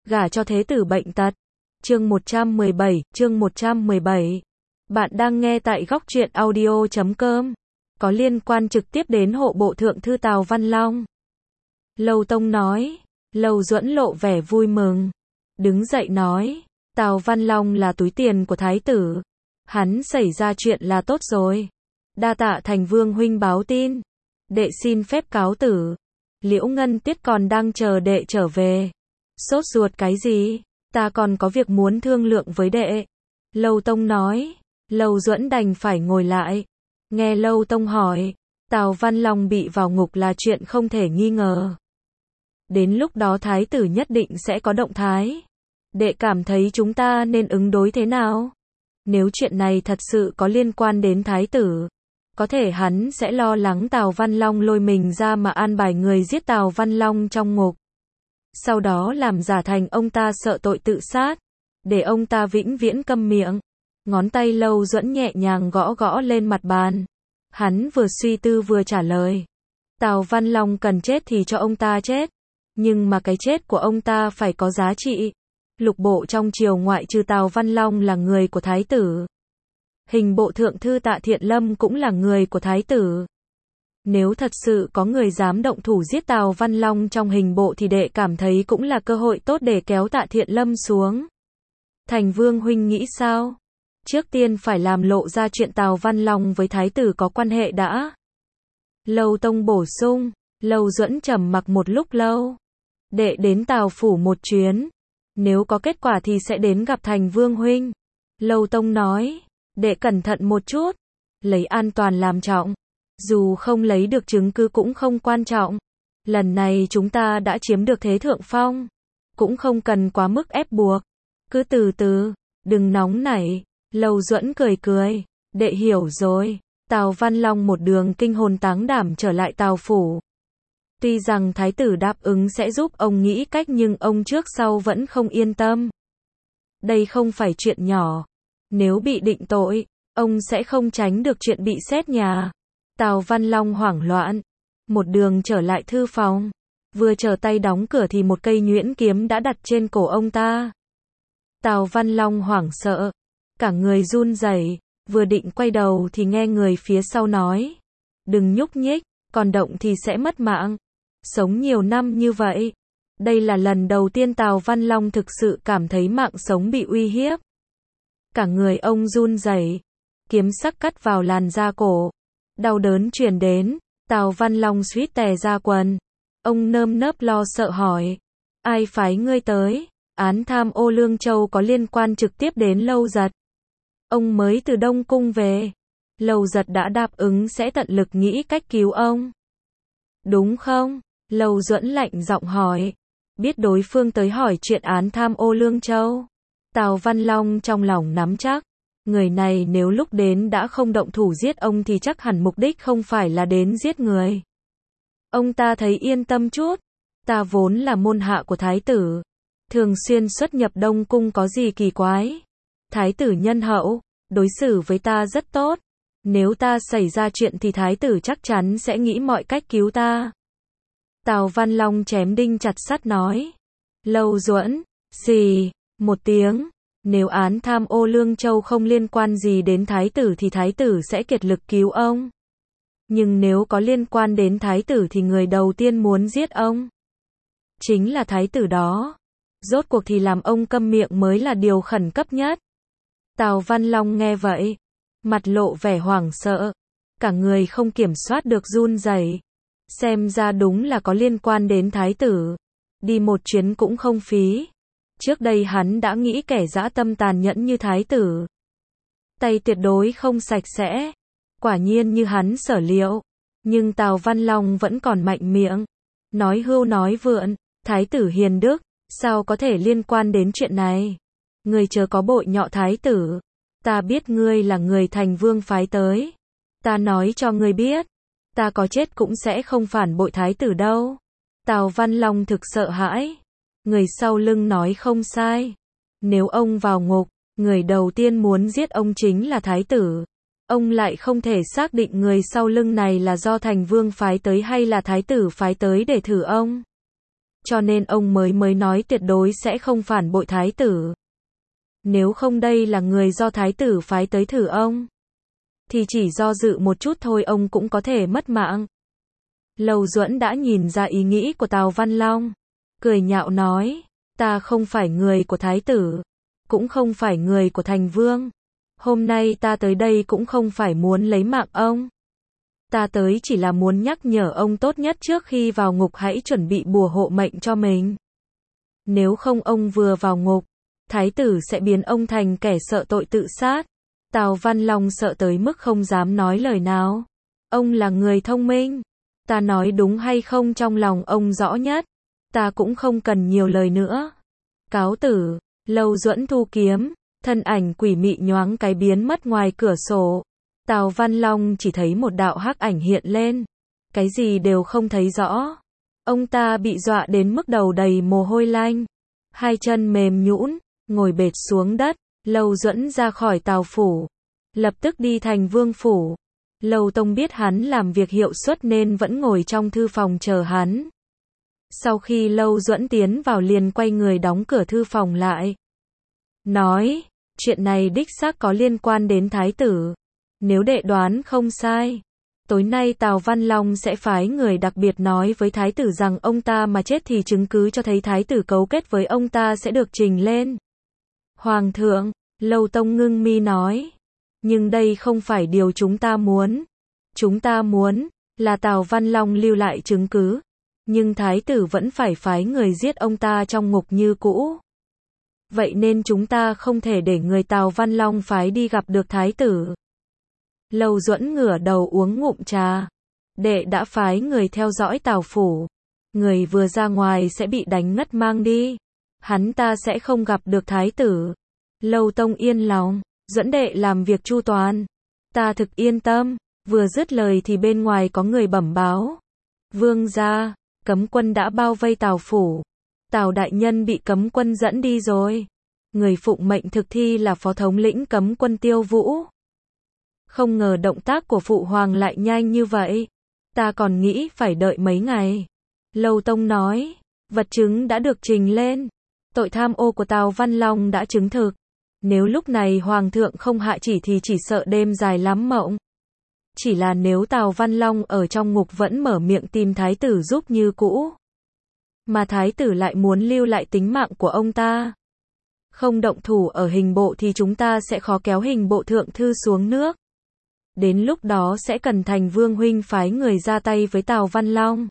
gả cho thế tử bệnh tật. Chương 117. Bạn đang nghe tại góc truyện audio.com. Có liên quan trực tiếp đến hộ bộ thượng thư Tào Văn Long. Lâu Tông nói. Lâu Duẫn lộ vẻ vui mừng. Đứng dậy nói. Tào Văn Long là túi tiền của thái tử. Hắn xảy ra chuyện là tốt rồi. Đa tạ Thành Vương huynh báo tin. Đệ xin phép cáo tử. Liễu Ngân Tiết còn đang chờ đệ trở về. Sốt ruột cái gì? Ta còn có việc muốn thương lượng với đệ. Lâu Tông nói. Lâu Duẫn đành phải ngồi lại. Nghe Lâu Tông hỏi. Tào Văn Long bị vào ngục là chuyện không thể nghi ngờ. Đến lúc đó thái tử nhất định sẽ có động thái. Đệ cảm thấy chúng ta nên ứng đối thế nào? Nếu chuyện này thật sự có liên quan đến thái tử, có thể hắn sẽ lo lắng Tào Văn Long lôi mình ra mà an bài người giết Tào Văn Long trong ngục. Sau đó làm giả thành ông ta sợ tội tự sát, để ông ta vĩnh viễn câm miệng. Ngón tay Lâu Duẫn nhẹ nhàng gõ gõ lên mặt bàn. Hắn vừa suy tư vừa trả lời. Tào Văn Long cần chết thì cho ông ta chết. Nhưng mà cái chết của ông ta phải có giá trị. Lục bộ trong triều ngoại trừ Tào Văn Long là người của thái tử. Hình bộ thượng thư Tạ Thiện Lâm cũng là người của thái tử. Nếu thật sự có người dám động thủ giết Tào Văn Long trong hình bộ thì đệ cảm thấy cũng là cơ hội tốt để kéo Tạ Thiện Lâm xuống. Thành Vương huynh nghĩ sao? Trước tiên phải làm lộ ra chuyện Tào Văn Long với thái tử có quan hệ đã. Lâu Tông bổ sung. Lâu Duẫn trầm mặc một lúc lâu. Đệ đến Tào phủ một chuyến. Nếu có kết quả thì sẽ đến gặp Thành Vương huynh. Lâu Tông nói. Đệ cẩn thận một chút. Lấy an toàn làm trọng. Dù không lấy được chứng cứ cũng không quan trọng. Lần này chúng ta đã chiếm được thế thượng phong. Cũng không cần quá mức ép buộc. Cứ từ từ. Đừng nóng nảy. Lâu Duẫn cười cười. Đệ hiểu rồi. Tào Văn Long một đường kinh hồn táng đảm trở lại Tào phủ. Tuy rằng thái tử đáp ứng sẽ giúp ông nghĩ cách nhưng ông trước sau vẫn không yên tâm. Đây không phải chuyện nhỏ. Nếu bị định tội, ông sẽ không tránh được chuyện bị xét nhà. Tào Văn Long hoảng loạn. Một đường trở lại thư phòng. Vừa trở tay đóng cửa thì một cây nhuyễn kiếm đã đặt trên cổ ông ta. Tào Văn Long hoảng sợ. Cả người run rẩy. Vừa định quay đầu thì nghe người phía sau nói. Đừng nhúc nhích, còn động thì sẽ mất mạng. Sống nhiều năm như vậy. Đây là lần đầu tiên Tào Văn Long thực sự cảm thấy mạng sống bị uy hiếp. Cả người ông run rẩy. Kiếm sắc cắt vào làn da cổ. Đau đớn truyền đến. Tào Văn Long suýt tè ra quần. Ông nơm nớp lo sợ hỏi. Ai phái ngươi tới? Án tham ô Lương Châu có liên quan trực tiếp đến Lâu Giật. Ông mới từ Đông Cung về. Lâu Giật đã đáp ứng sẽ tận lực nghĩ cách cứu ông. Đúng không? Lâu Duẫn lạnh giọng hỏi. Biết đối phương tới hỏi chuyện án tham ô Lương Châu. Tào Văn Long trong lòng nắm chắc. Người này nếu lúc đến đã không động thủ giết ông thì chắc hẳn mục đích không phải là đến giết người. Ông ta thấy yên tâm chút. Ta vốn là môn hạ của thái tử. Thường xuyên xuất nhập Đông Cung có gì kỳ quái. Thái tử nhân hậu, đối xử với ta rất tốt. Nếu ta xảy ra chuyện thì thái tử chắc chắn sẽ nghĩ mọi cách cứu ta. Tào Văn Long chém đinh chặt sắt nói. Lâu Duẫn, xì, một tiếng. Nếu án tham ô Lương Châu không liên quan gì đến thái tử thì thái tử sẽ kiệt lực cứu ông. Nhưng nếu có liên quan đến thái tử thì người đầu tiên muốn giết ông chính là thái tử đó. Rốt cuộc thì làm ông câm miệng mới là điều khẩn cấp nhất. Tào Văn Long nghe vậy. Mặt lộ vẻ hoảng sợ. Cả người không kiểm soát được run rẩy. Xem ra đúng là có liên quan đến thái tử. Đi một chuyến cũng không phí. Trước đây hắn đã nghĩ kẻ dã tâm tàn nhẫn như thái tử. Tay tuyệt đối không sạch sẽ. Quả nhiên như hắn sở liệu. Nhưng Tào Văn Long vẫn còn mạnh miệng. Nói hưu nói vượn. Thái tử hiền đức. Sao có thể liên quan đến chuyện này? Ngươi chớ có bội nhọ thái tử. Ta biết ngươi là người Thành Vương phái tới. Ta nói cho ngươi biết. Ta có chết cũng sẽ không phản bội thái tử đâu. Tào Văn Long thực sợ hãi. Người sau lưng nói không sai. Nếu ông vào ngục, người đầu tiên muốn giết ông chính là thái tử. Ông lại không thể xác định người sau lưng này là do Thành Vương phái tới hay là thái tử phái tới để thử ông. cho nên ông mới nói tuyệt đối sẽ không phản bội thái tử. Nếu không đây là người do thái tử phái tới thử ông, thì chỉ do dự một chút thôi ông cũng có thể mất mạng. Lâu Duẫn đã nhìn ra ý nghĩ của Tào Văn Long, cười nhạo nói, ta không phải người của thái tử, cũng không phải người của thành vương. Hôm nay ta tới đây cũng không phải muốn lấy mạng ông. Ta tới chỉ là muốn nhắc nhở ông tốt nhất trước khi vào ngục hãy chuẩn bị bùa hộ mệnh cho mình. Nếu không ông vừa vào ngục, thái tử sẽ biến ông thành kẻ sợ tội tự sát. Tào Văn Long sợ tới mức không dám nói lời nào. Ông là người thông minh. Ta nói đúng hay không trong lòng ông rõ nhất. Ta cũng không cần nhiều lời nữa. Cáo tử. Lâu Duẫn thu kiếm, thân ảnh quỷ mị nhoáng cái biến mất ngoài cửa sổ. Tào Văn Long chỉ thấy một đạo hắc ảnh hiện lên. Cái gì đều không thấy rõ. Ông ta bị dọa đến mức đầu đầy mồ hôi lạnh. Hai chân mềm nhũn, ngồi bệt xuống đất. Lâu Duẫn ra khỏi Tào phủ, lập tức đi thành vương phủ. Lâu Tông biết hắn làm việc hiệu suất nên vẫn ngồi trong thư phòng chờ hắn. Sau khi Lâu Duẫn tiến vào liền quay người đóng cửa thư phòng lại. Nói, chuyện này đích xác có liên quan đến thái tử. Nếu đệ đoán không sai, tối nay Tào Văn Long sẽ phái người đặc biệt nói với thái tử rằng ông ta mà chết thì chứng cứ cho thấy thái tử cấu kết với ông ta sẽ được trình lên. Hoàng thượng, Lâu Tông ngưng mi nói, nhưng đây không phải điều chúng ta muốn. Chúng ta muốn là Tào Văn Long lưu lại chứng cứ, nhưng thái tử vẫn phải phái người giết ông ta trong ngục như cũ. Vậy nên chúng ta không thể để người Tào Văn Long phái đi gặp được thái tử. Lâu Duẫn ngửa đầu uống ngụm trà. Đệ đã phái người theo dõi Tào phủ. Người vừa ra ngoài sẽ bị đánh ngất mang đi. Hắn ta sẽ không gặp được thái tử. Lâu Tông yên lòng. Duẫn đệ làm việc chu toàn. Ta thực yên tâm. Vừa dứt lời thì bên ngoài có người bẩm báo. Vương gia, cấm quân đã bao vây Tào phủ. Tào đại nhân bị cấm quân dẫn đi rồi. Người phụng mệnh thực thi là phó thống lĩnh cấm quân Tiêu Vũ. Không ngờ động tác của phụ hoàng lại nhanh như vậy. Ta còn nghĩ phải đợi mấy ngày. Lâu Tông nói, vật chứng đã được trình lên. Tội tham ô của Tào Văn Long đã chứng thực. Nếu lúc này hoàng thượng không hạ chỉ thì chỉ sợ đêm dài lắm mộng. Chỉ là nếu Tào Văn Long ở trong ngục vẫn mở miệng tìm thái tử giúp như cũ, mà thái tử lại muốn lưu lại tính mạng của ông ta, không động thủ ở hình bộ thì chúng ta sẽ khó kéo hình bộ thượng thư xuống nước. Đến lúc đó sẽ cần Thành Vương huynh phái người ra tay với Tào Văn Long.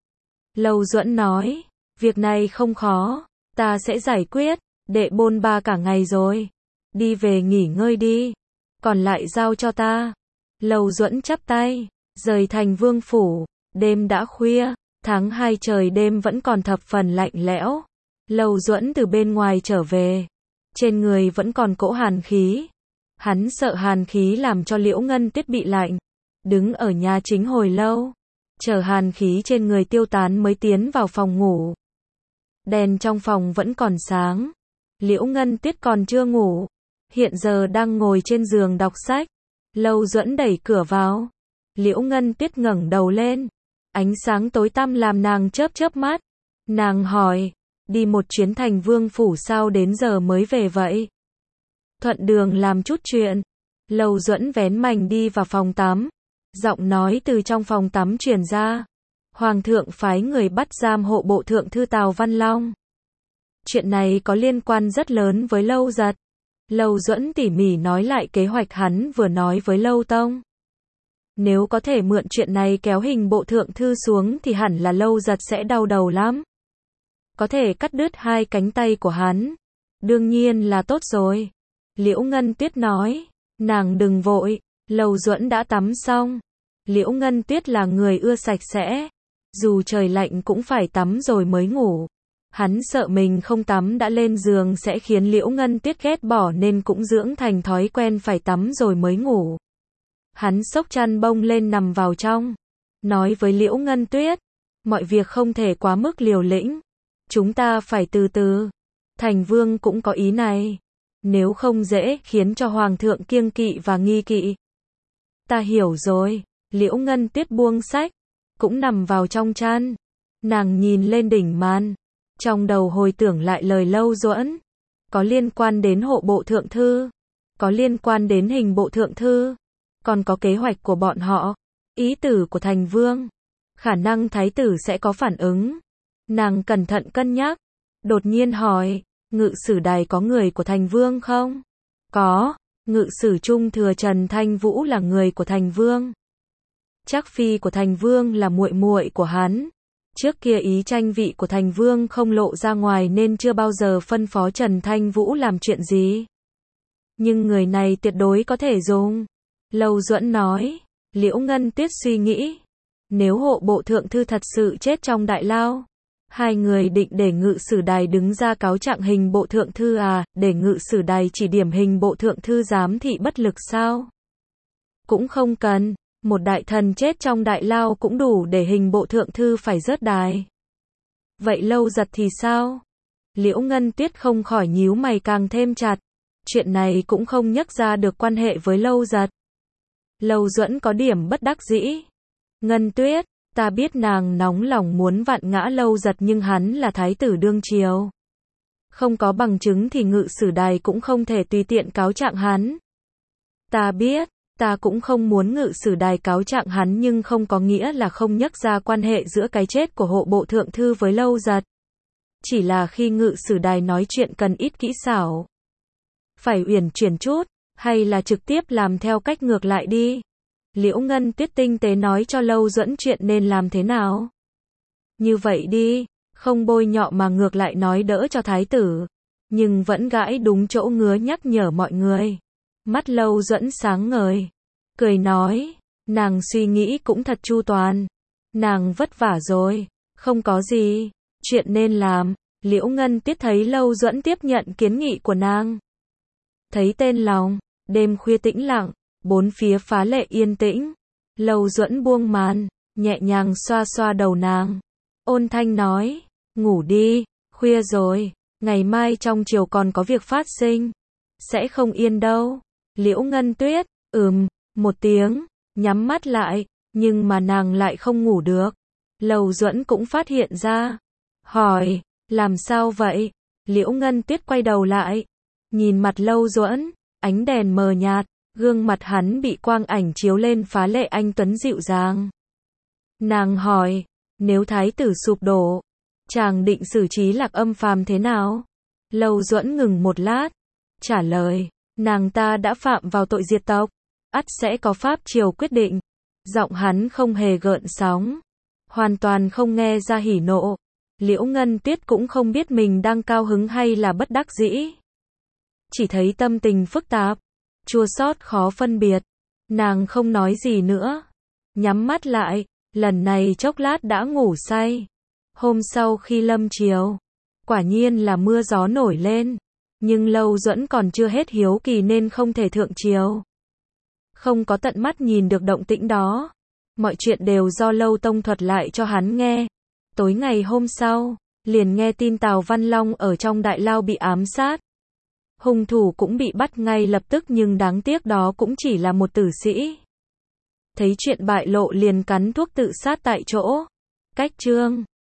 Lâu Duẫn nói, việc này không khó, ta sẽ giải quyết. Đệ bôn ba cả ngày rồi, đi về nghỉ ngơi đi, còn lại giao cho ta. Lâu Duẫn chắp tay, rời Thành Vương phủ. Đêm đã khuya, tháng 2 trời đêm vẫn còn thập phần lạnh lẽo. Lâu Duẫn từ bên ngoài trở về, trên người vẫn còn cỗ hàn khí. Hắn sợ hàn khí làm cho Liễu Ngân Tuyết bị lạnh, đứng ở nhà chính hồi lâu, chờ hàn khí trên người tiêu tán mới tiến vào phòng ngủ. Đèn trong phòng vẫn còn sáng. Liễu Ngân Tuyết còn chưa ngủ, hiện giờ đang ngồi trên giường đọc sách. Lâu Duẫn đẩy cửa vào. Liễu Ngân Tuyết ngẩng đầu lên, ánh sáng tối tăm làm nàng chớp chớp mắt. Nàng hỏi, đi một chuyến Thành Vương phủ sao đến giờ mới về vậy? Thuận đường làm chút chuyện. Lâu Duẫn vén mành đi vào phòng tắm. Giọng nói từ trong phòng tắm truyền ra. Hoàng thượng phái người bắt giam hộ bộ thượng thư Tào Văn Long. Chuyện này có liên quan rất lớn với Lâu Giật. Lâu Duẫn tỉ mỉ nói lại kế hoạch hắn vừa nói với Lâu Tông. Nếu có thể mượn chuyện này kéo hình bộ thượng thư xuống thì hẳn là Lâu Giật sẽ đau đầu lắm. Có thể cắt đứt hai cánh tay của hắn, đương nhiên là tốt rồi. Liễu Ngân Tuyết nói, nàng đừng vội, Lâu Duẫn đã tắm xong. Liễu Ngân Tuyết là người ưa sạch sẽ, dù trời lạnh cũng phải tắm rồi mới ngủ. Hắn sợ mình không tắm đã lên giường sẽ khiến Liễu Ngân Tuyết ghét bỏ nên cũng dưỡng thành thói quen phải tắm rồi mới ngủ. Hắn xốc chăn bông lên nằm vào trong, nói với Liễu Ngân Tuyết, mọi việc không thể quá mức liều lĩnh, chúng ta phải từ từ. Thành Vương cũng có ý này, nếu không dễ khiến cho Hoàng thượng kiêng kỵ và nghi kỵ. Ta hiểu rồi. Liễu Ngân Tuyết buông sách, cũng nằm vào trong chăn. Nàng nhìn lên đỉnh màn, Trong đầu hồi tưởng lại lời Lâu Duẫn, có liên quan đến hộ bộ thượng thư, có liên quan đến hình bộ thượng thư, còn có kế hoạch của bọn họ, ý tử của thành vương, khả năng thái tử sẽ có phản ứng. Nàng cẩn thận cân nhắc, đột nhiên hỏi, ngự sử đài có người của thành vương không? Có, ngự sử trung thừa Trần Thanh Vũ là người của thành vương. Trác phi của thành vương là muội muội của hắn. Trước kia ý tranh vị của thành vương không lộ ra ngoài nên chưa bao giờ phân phó Trần Thanh Vũ làm chuyện gì. Nhưng người này tuyệt đối có thể dùng. Lâu Duẫn nói. Liễu Ngân Tuyết suy nghĩ, nếu hộ bộ thượng thư thật sự chết trong đại lao, hai người định để ngự sử đài đứng ra cáo trạng hình bộ thượng thư à, để ngự sử đài chỉ điểm hình bộ thượng thư giám thị bất lực sao? Cũng không cần, một đại thần chết trong đại lao cũng đủ để hình bộ thượng thư phải rớt đài. Vậy Lâu Giật thì sao? Liễu Ngân Tuyết không khỏi nhíu mày càng thêm chặt, chuyện này cũng không nhắc ra được quan hệ với Lâu Giật. Lâu Duẫn có điểm bất đắc dĩ. Ngân Tuyết, ta biết nàng nóng lòng muốn vặn ngã Lâu Giật nhưng hắn là thái tử đương triều. Không có bằng chứng thì ngự sử đài cũng không thể tùy tiện cáo trạng hắn. Ta biết, ta cũng không muốn ngự sử đài cáo trạng hắn nhưng không có nghĩa là không nhắc ra quan hệ giữa cái chết của hộ bộ thượng thư với Lâu Giật. Chỉ là khi ngự sử đài nói chuyện cần ít kỹ xảo. Phải uyển chuyển chút. Hay là trực tiếp làm theo cách ngược lại đi. Liễu Ngân Tuyết tinh tế nói cho Lâu Duẫn chuyện nên làm thế nào. Như vậy đi, không bôi nhọ mà ngược lại nói đỡ cho thái tử. Nhưng vẫn gãi đúng chỗ ngứa nhắc nhở mọi người. Mắt Lâu Duẫn sáng ngời. Cười nói, nàng suy nghĩ cũng thật chu toàn. Nàng vất vả rồi, không có gì, chuyện nên làm. Liễu Ngân Tuyết thấy Lâu Duẫn tiếp nhận kiến nghị của nàng. Thấy tên lòng, đêm khuya tĩnh lặng, bốn phía phá lệ yên tĩnh. Lâu Duẫn buông màn, nhẹ nhàng xoa xoa đầu nàng. Ôn thanh nói, ngủ đi, khuya rồi, ngày mai trong chiều còn có việc phát sinh. Sẽ không yên đâu. Liễu Ngân Tuyết, một tiếng, nhắm mắt lại, nhưng mà nàng lại không ngủ được. Lâu Duẫn cũng phát hiện ra. Hỏi, làm sao vậy? Liễu Ngân Tuyết quay đầu lại. Nhìn mặt Lâu Duẫn, ánh đèn mờ nhạt, gương mặt hắn bị quang ảnh chiếu lên phá lệ anh tuấn dịu dàng. Nàng hỏi, nếu thái tử sụp đổ, chàng định xử trí Lạc Âm Phàm thế nào? Lâu Duẫn ngừng một lát, trả lời, nàng ta đã phạm vào tội diệt tộc, ắt sẽ có pháp triều quyết định. Giọng hắn không hề gợn sóng, hoàn toàn không nghe ra hỉ nộ. Liễu Ngân Tuyết cũng không biết mình đang cao hứng hay là bất đắc dĩ. Chỉ thấy tâm tình phức tạp, chua xót khó phân biệt. Nàng không nói gì nữa, nhắm mắt lại, lần này chốc lát đã ngủ say. Hôm sau khi lâm chiều, quả nhiên là mưa gió nổi lên, nhưng Lâu Duẫn còn chưa hết hiếu kỳ nên không thể thượng triều. Không có tận mắt nhìn được động tĩnh đó. Mọi chuyện đều do Lâu Tông thuật lại cho hắn nghe. Tối ngày hôm sau, liền nghe tin Tào Văn Long ở trong đại lao bị ám sát. Hung thủ cũng bị bắt ngay lập tức nhưng đáng tiếc đó cũng chỉ là một tử sĩ. Thấy chuyện bại lộ liền cắn thuốc tự sát tại chỗ. Cách chương